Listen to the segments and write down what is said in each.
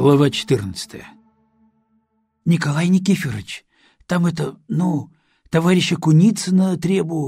Глава 14. Николай Никифорович, там товарища Куницына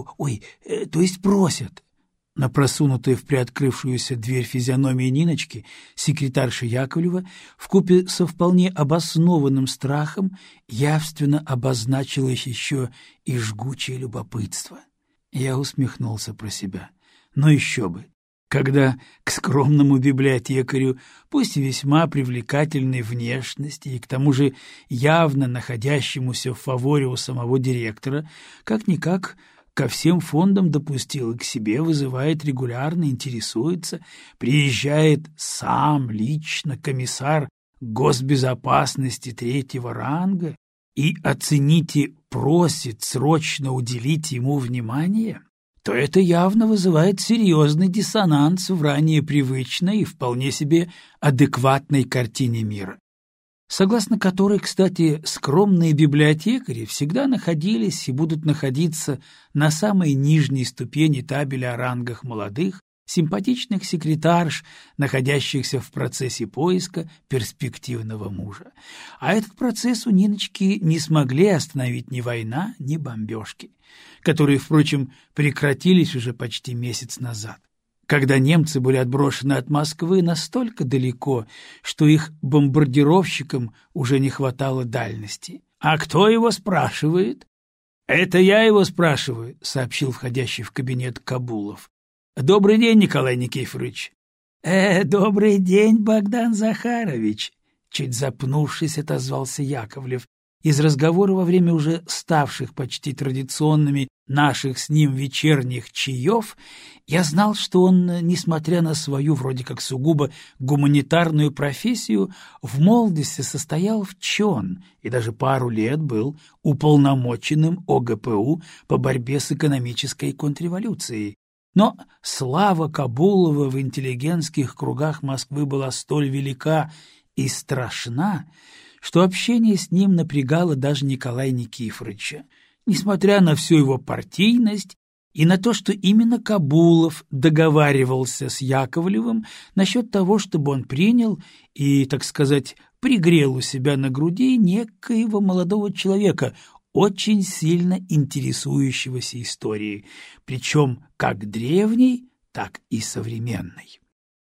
то есть просят. На просунутую в приоткрывшуюся дверь физиономии Ниночки секретарша Яковлева вкупе со вполне обоснованным страхом явственно обозначилось еще и жгучее любопытство. Я усмехнулся про себя. Но еще бы! Когда к скромному библиотекарю, пусть и весьма привлекательной внешности и к тому же явно находящемуся в фаворе у самого директора, как-никак ко всем фондам допустил и к себе вызывает регулярно, интересуется, приезжает сам лично комиссар госбезопасности третьего ранга и, оцените, просит срочно уделить ему внимание, то это явно вызывает серьезный диссонанс в ранее привычной и вполне себе адекватной картине мира, согласно которой, кстати, скромные библиотекари всегда находились и будут находиться на самой нижней ступени табеля о рангах молодых, симпатичных секретарш, находящихся в процессе поиска перспективного мужа. А этот процесс у Ниночки не смогли остановить ни война, ни бомбежки, которые, впрочем, прекратились уже почти месяц назад, когда немцы были отброшены от Москвы настолько далеко, что их бомбардировщикам уже не хватало дальности. «А кто его спрашивает?» «Это я его спрашиваю», — сообщил входящий в кабинет Кабулов. «Добрый день, Николай Никифорович». «Добрый день, Богдан Захарович», — чуть запнувшись, отозвался Яковлев. Из разговора во время уже ставших почти традиционными наших с ним вечерних чаев я знал, что он, несмотря на свою вроде как сугубо гуманитарную профессию, в молодости состоял в ЧОН и даже пару лет был уполномоченным ОГПУ по борьбе с экономической контрреволюцией. Но слава Кабулова в интеллигентских кругах Москвы была столь велика и страшна, что общение с ним напрягало даже Николая Никифоровича, несмотря на всю его партийность и на то, что именно Кабулов договаривался с Яковлевым насчет того, чтобы он принял и, так сказать, пригрел у себя на груди некоего молодого человека, очень сильно интересующегося историей, причем как древней, так и современной.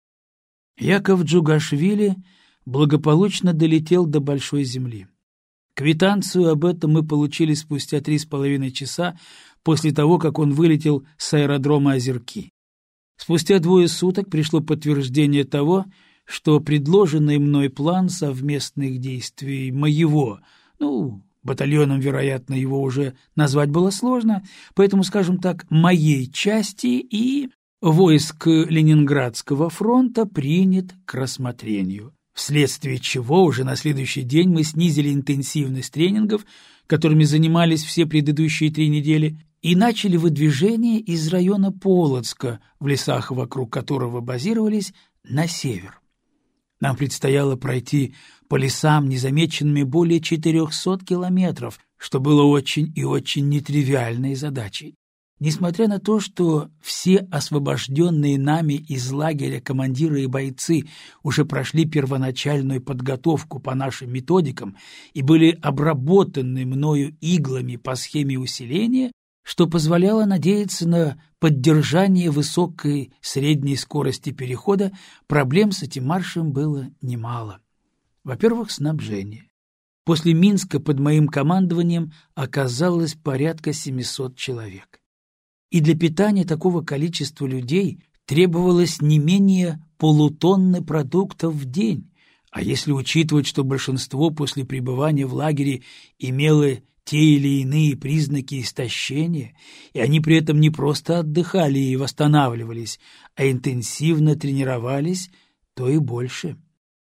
Яков Джугашвили благополучно долетел до Большой Земли. Квитанцию об этом мы получили спустя 3,5 часа после того, как он вылетел с аэродрома Озерки. Спустя 2 суток пришло подтверждение того, что предложенный мной план совместных действий моего, батальоном, вероятно, его уже назвать было сложно, поэтому, скажем так, моей части и войск Ленинградского фронта принят к рассмотрению, вследствие чего уже на следующий день мы снизили интенсивность тренингов, которыми занимались все предыдущие 3 недели, и начали выдвижение из района Полоцка, в лесах вокруг которого базировались, на север. Нам предстояло пройти по лесам незамеченными более 400 километров, что было очень и очень нетривиальной задачей. Несмотря на то, что все освобожденные нами из лагеря командиры и бойцы уже прошли первоначальную подготовку по нашим методикам и были обработаны мною иглами по схеме усиления, что позволяло надеяться на поддержание высокой средней скорости перехода, проблем с этим маршем было немало. Во-первых, снабжение. После Минска под моим командованием оказалось порядка 700 человек. И для питания такого количества людей требовалось не менее полутонны продуктов в день, а если учитывать, что большинство после пребывания в лагере имело те или иные признаки истощения, и они при этом не просто отдыхали и восстанавливались, а интенсивно тренировались, то и больше.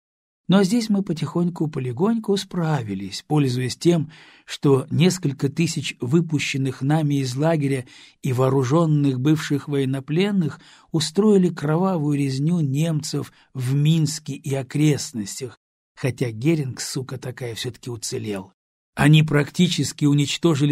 Но здесь мы потихоньку-полегоньку справились, пользуясь тем, что несколько тысяч выпущенных нами из лагеря и вооруженных бывших военнопленных устроили кровавую резню немцев в Минске и окрестностях, хотя Геринг, сука такая, все-таки уцелел. Они практически уничтожили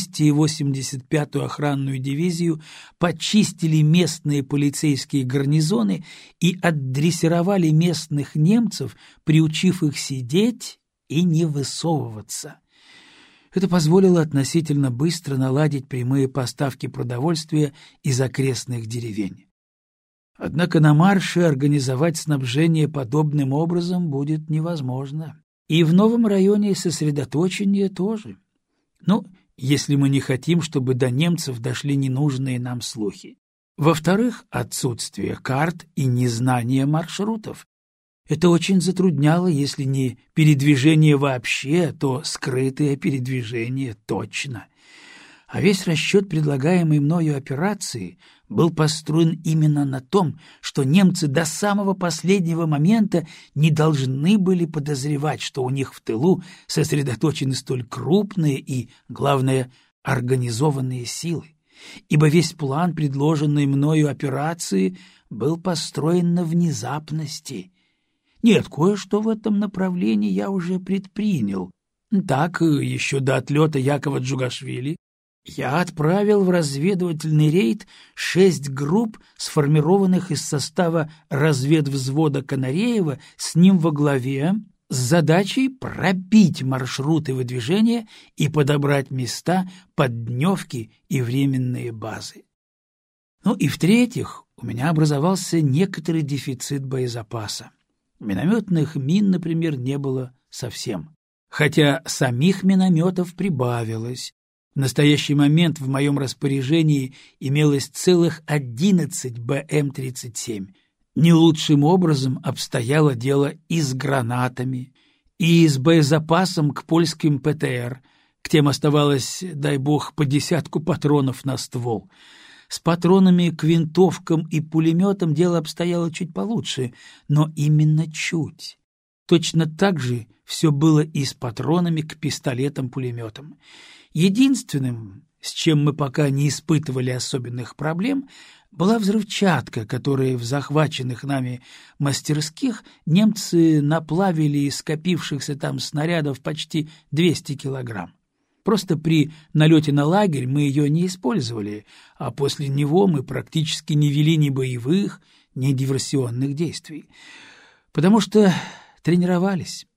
285-ю охранную дивизию, почистили местные полицейские гарнизоны и отдрессировали местных немцев, приучив их сидеть и не высовываться. Это позволило относительно быстро наладить прямые поставки продовольствия из окрестных деревень. Однако на марше организовать снабжение подобным образом будет невозможно. И в новом районе сосредоточения тоже. Ну, если мы не хотим, чтобы до немцев дошли ненужные нам слухи. Во-вторых, отсутствие карт и незнание маршрутов. Это очень затрудняло, если не передвижение вообще, то скрытое передвижение точно. А весь расчет предлагаемой мною операции был построен именно на том, что немцы до самого последнего момента не должны были подозревать, что у них в тылу сосредоточены столь крупные и, главное, организованные силы, ибо весь план предложенной мною операции был построен на внезапности. Нет, кое-что в этом направлении я уже предпринял. Так, еще до отлета Якова Джугашвили я отправил в разведывательный рейд 6 групп, сформированных из состава разведвзвода Канареева, с ним во главе, с задачей пробить маршруты выдвижения и подобрать места под дневки и временные базы. Ну и в-третьих, у меня образовался некоторый дефицит боезапаса. Минометных мин, например, не было совсем, хотя самих минометов прибавилось. В настоящий момент в моем распоряжении имелось целых 11 БМ-37. Не лучшим образом обстояло дело и с гранатами, и с боезапасом к польским ПТР. К тем оставалось, дай бог, по 10 патронов на ствол. С патронами к винтовкам и пулеметам дело обстояло чуть получше, но именно чуть. Точно так же все было и с патронами к пистолетам-пулеметам. Единственным, с чем мы пока не испытывали особенных проблем, была взрывчатка, которую в захваченных нами мастерских немцы наплавили из скопившихся там снарядов почти 200 килограмм. Просто при налете на лагерь мы ее не использовали, а после него мы практически не вели ни боевых, ни диверсионных действий. Потому что тренировались.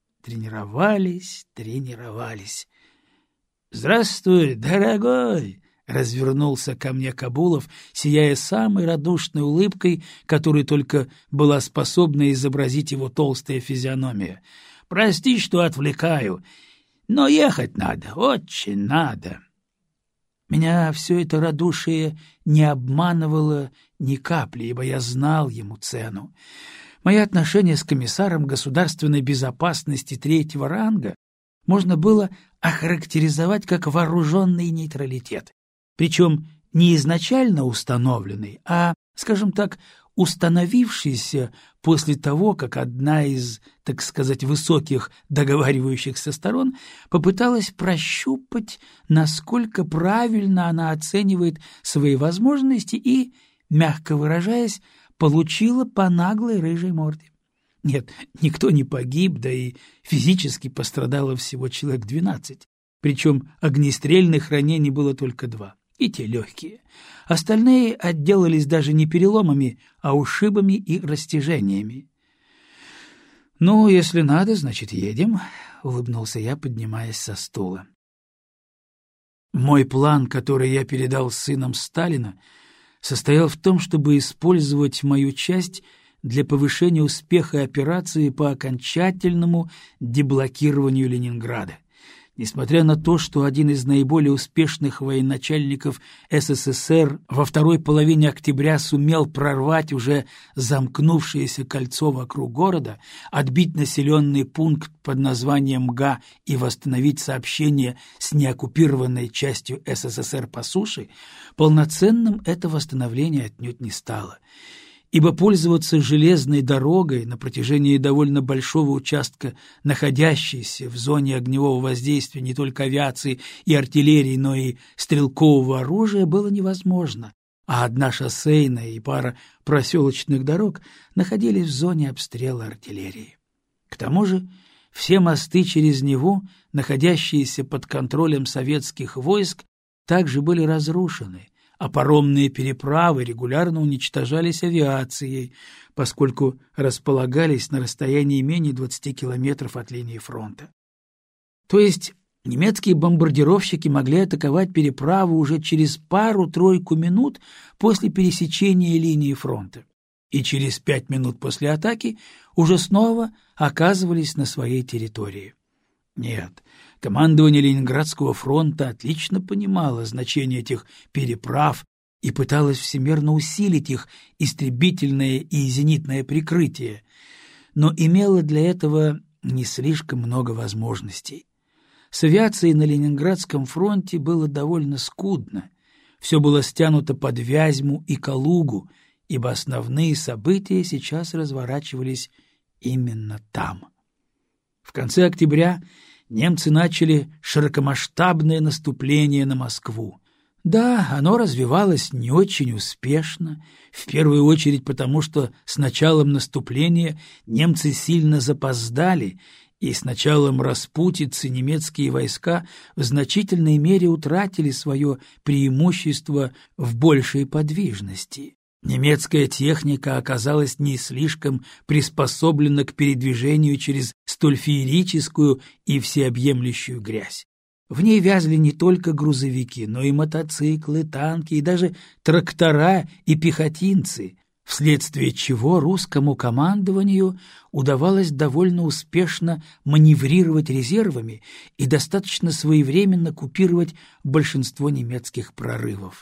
«Здравствуй, дорогой!» — развернулся ко мне Кабулов, сияя самой радушной улыбкой, которой только была способна изобразить его толстая физиономия. «Прости, что отвлекаю, но ехать надо, очень надо». Меня все это радушие не обманывало ни капли, ибо я знал ему цену. Мои отношения с комиссаром государственной безопасности 3-го ранга можно было охарактеризовать как вооруженный нейтралитет, причем не изначально установленный, а, скажем так, установившийся после того, как одна из, так сказать, высоких договаривающихся сторон попыталась прощупать, насколько правильно она оценивает свои возможности и, мягко выражаясь, получила по наглой рыжей морде. Нет, никто не погиб, да и физически пострадало всего человек 12, причем огнестрельных ранений было только 2, и те легкие. Остальные отделались даже не переломами, а ушибами и растяжениями. «Ну, если надо, значит, едем», — улыбнулся я, поднимаясь со стула. Мой план, который я передал сынам Сталина, состоял в том, чтобы использовать мою часть для повышения успеха операции по окончательному деблокированию Ленинграда. Несмотря на то, что один из наиболее успешных военачальников СССР во второй половине октября сумел прорвать уже замкнувшееся кольцо вокруг города, отбить населенный пункт под названием МГА и восстановить сообщение с неоккупированной частью СССР по суше, полноценным это восстановление отнюдь не стало. Ибо пользоваться железной дорогой на протяжении довольно большого участка, находящейся в зоне огневого воздействия не только авиации и артиллерии, но и стрелкового оружия, было невозможно, а одна шоссейная и пара проселочных дорог находились в зоне обстрела артиллерии. К тому же Все мосты через него, находящиеся под контролем советских войск, также были разрушены, а паромные переправы регулярно уничтожались авиацией, поскольку располагались на расстоянии менее 20 километров от линии фронта. То есть немецкие бомбардировщики могли атаковать переправу уже через пару-тройку минут после пересечения линии фронта, и через 5 минут после атаки уже снова оказывались на своей территории. Нет, командование Ленинградского фронта отлично понимало значение этих переправ и пыталось всемерно усилить их истребительное и зенитное прикрытие, но имело для этого не слишком много возможностей. С авиацией на Ленинградском фронте было довольно скудно. Все было стянуто под Вязьму и Калугу, ибо основные события сейчас разворачивались именно там. В конце октября немцы начали широкомасштабное наступление на Москву. Да, оно развивалось не очень успешно, в первую очередь потому, что с началом наступления немцы сильно запоздали, и с началом распутицы немецкие войска в значительной мере утратили свое преимущество в большей подвижности. Немецкая техника оказалась не слишком приспособлена к передвижению через столь феерическую и всеобъемлющую грязь. В ней вязли не только грузовики, но и мотоциклы, танки и даже трактора и пехотинцы, вследствие чего русскому командованию удавалось довольно успешно маневрировать резервами и достаточно своевременно купировать большинство немецких прорывов.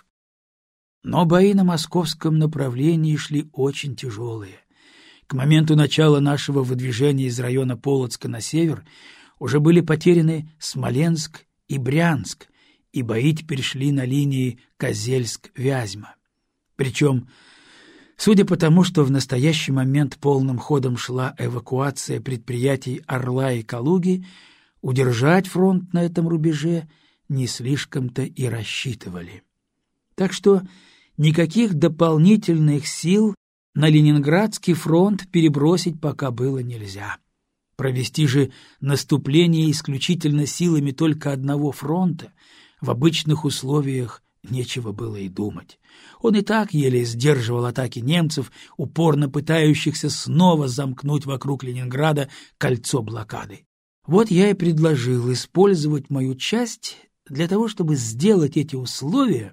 Но бои на московском направлении шли очень тяжелые. К моменту начала нашего выдвижения из района Полоцка на север уже были потеряны Смоленск и Брянск, и бои теперь шли на линии Козельск-Вязьма. Причем, судя по тому, что в настоящий момент полным ходом шла эвакуация предприятий Орла и Калуги, удержать фронт на этом рубеже не слишком-то и рассчитывали. Так что никаких дополнительных сил на Ленинградский фронт перебросить пока было нельзя. Провести же наступление исключительно силами только одного фронта в обычных условиях нечего было и думать. Он и так еле сдерживал атаки немцев, упорно пытающихся снова замкнуть вокруг Ленинграда кольцо блокады. Вот я и предложил использовать мою часть для того, чтобы сделать эти условия,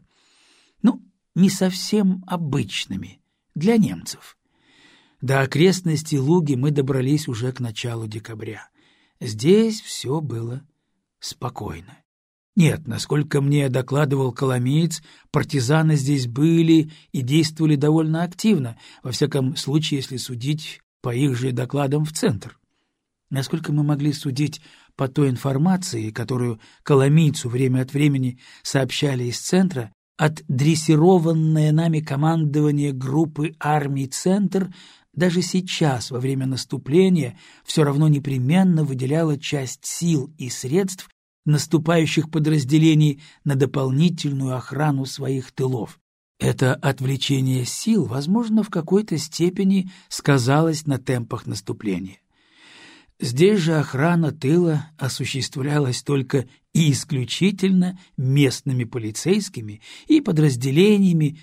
не совсем обычными для немцев. До окрестностей Луги мы добрались уже к началу декабря. Здесь все было спокойно. Нет, насколько мне докладывал коломеец, партизаны здесь были и действовали довольно активно, во всяком случае, если судить по их же докладам в центр. Насколько мы могли судить по той информации, которую коломейцу время от времени сообщали из центра, отдрессированное нами командование группы армий «Центр» даже сейчас, во время наступления, все равно непременно выделяло часть сил и средств наступающих подразделений на дополнительную охрану своих тылов. Это отвлечение сил, возможно, в какой-то степени сказалось на темпах наступления. Здесь же охрана тыла осуществлялась только и исключительно местными полицейскими и подразделениями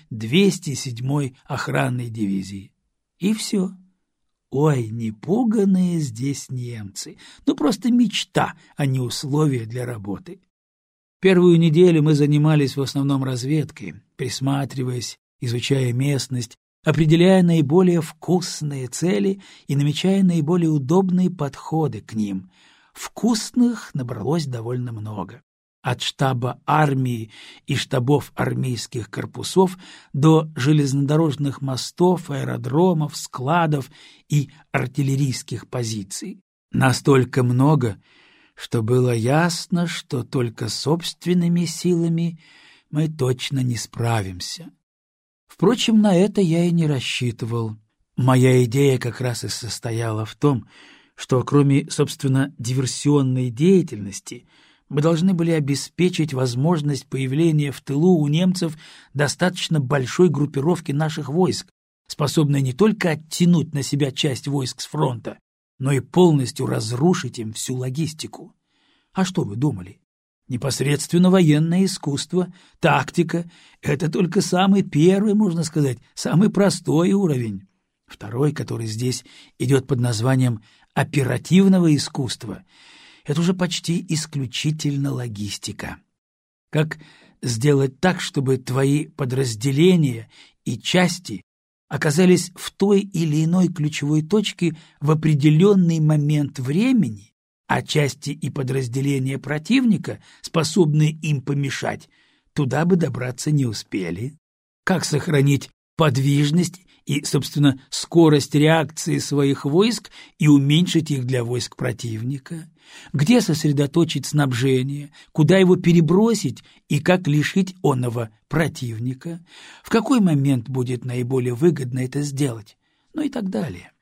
207-й охранной дивизии. И все. Ой, непуганные здесь немцы. Просто мечта, а не условия для работы. Первую неделю мы занимались в основном разведкой, присматриваясь, изучая местность, определяя наиболее вкусные цели и намечая наиболее удобные подходы к ним. Вкусных набралось довольно много. От штаба армии и штабов армейских корпусов до железнодорожных мостов, аэродромов, складов и артиллерийских позиций. Настолько много, что было ясно, что только собственными силами мы точно не справимся. Впрочем, на это я и не рассчитывал. Моя идея как раз и состояла в том, что кроме, собственно, диверсионной деятельности мы должны были обеспечить возможность появления в тылу у немцев достаточно большой группировки наших войск, способной не только оттянуть на себя часть войск с фронта, но и полностью разрушить им всю логистику. А что вы думали? Непосредственно военное искусство, тактика — это только самый первый, можно сказать, самый простой уровень. Второй, который здесь идет под названием оперативного искусства, это уже почти исключительно логистика. Как сделать так, чтобы твои подразделения и части оказались в той или иной ключевой точке в определенный момент времени, а части и подразделения противника, способные им помешать, туда бы добраться не успели. Как сохранить подвижность и, собственно, скорость реакции своих войск и уменьшить их для войск противника? Где сосредоточить снабжение, куда его перебросить и как лишить оного противника? В какой момент будет наиболее выгодно это сделать? Ну и так далее.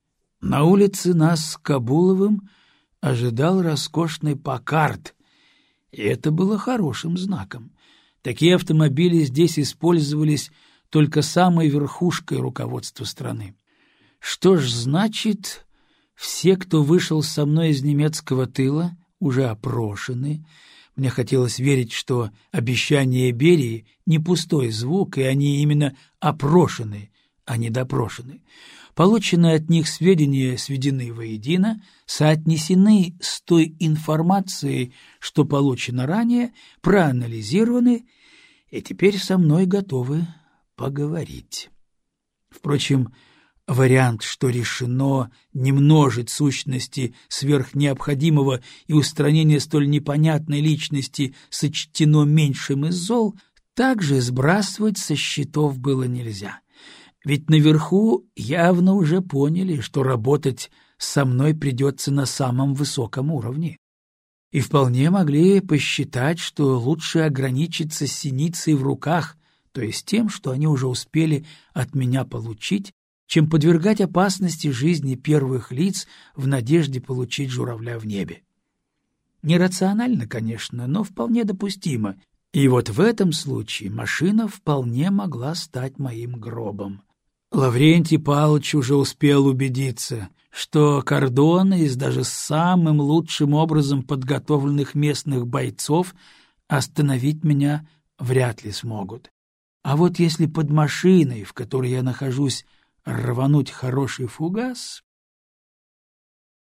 На улице нас с Кабуловым ожидал роскошный Паккард, и это было хорошим знаком. Такие автомобили здесь использовались только самой верхушкой руководства страны. Что ж, значит, все, кто вышел со мной из немецкого тыла, уже опрошены. Мне хотелось верить, что обещание Берии не пустой звук, и они именно опрошены, а не допрошены. Полученные от них сведения сведены воедино, соотнесены с той информацией, что получено ранее, проанализированы, и теперь со мной готовы поговорить. Впрочем, вариант, что решено не множить сущности сверх необходимого и устранение столь непонятной личности сочтено меньшим из зол, также сбрасывать со счетов было нельзя. Ведь наверху явно уже поняли, что работать со мной придется на самом высоком уровне. И вполне могли посчитать, что лучше ограничиться синицей в руках, то есть тем, что они уже успели от меня получить, чем подвергать опасности жизни первых лиц в надежде получить журавля в небе. Нерационально, конечно, но вполне допустимо. И вот в этом случае машина вполне могла стать моим гробом. Лаврентий Павлович уже успел убедиться, что кордоны из даже самым лучшим образом подготовленных местных бойцов остановить меня вряд ли смогут. А вот если под машиной, в которой я нахожусь, рвануть хороший фугас,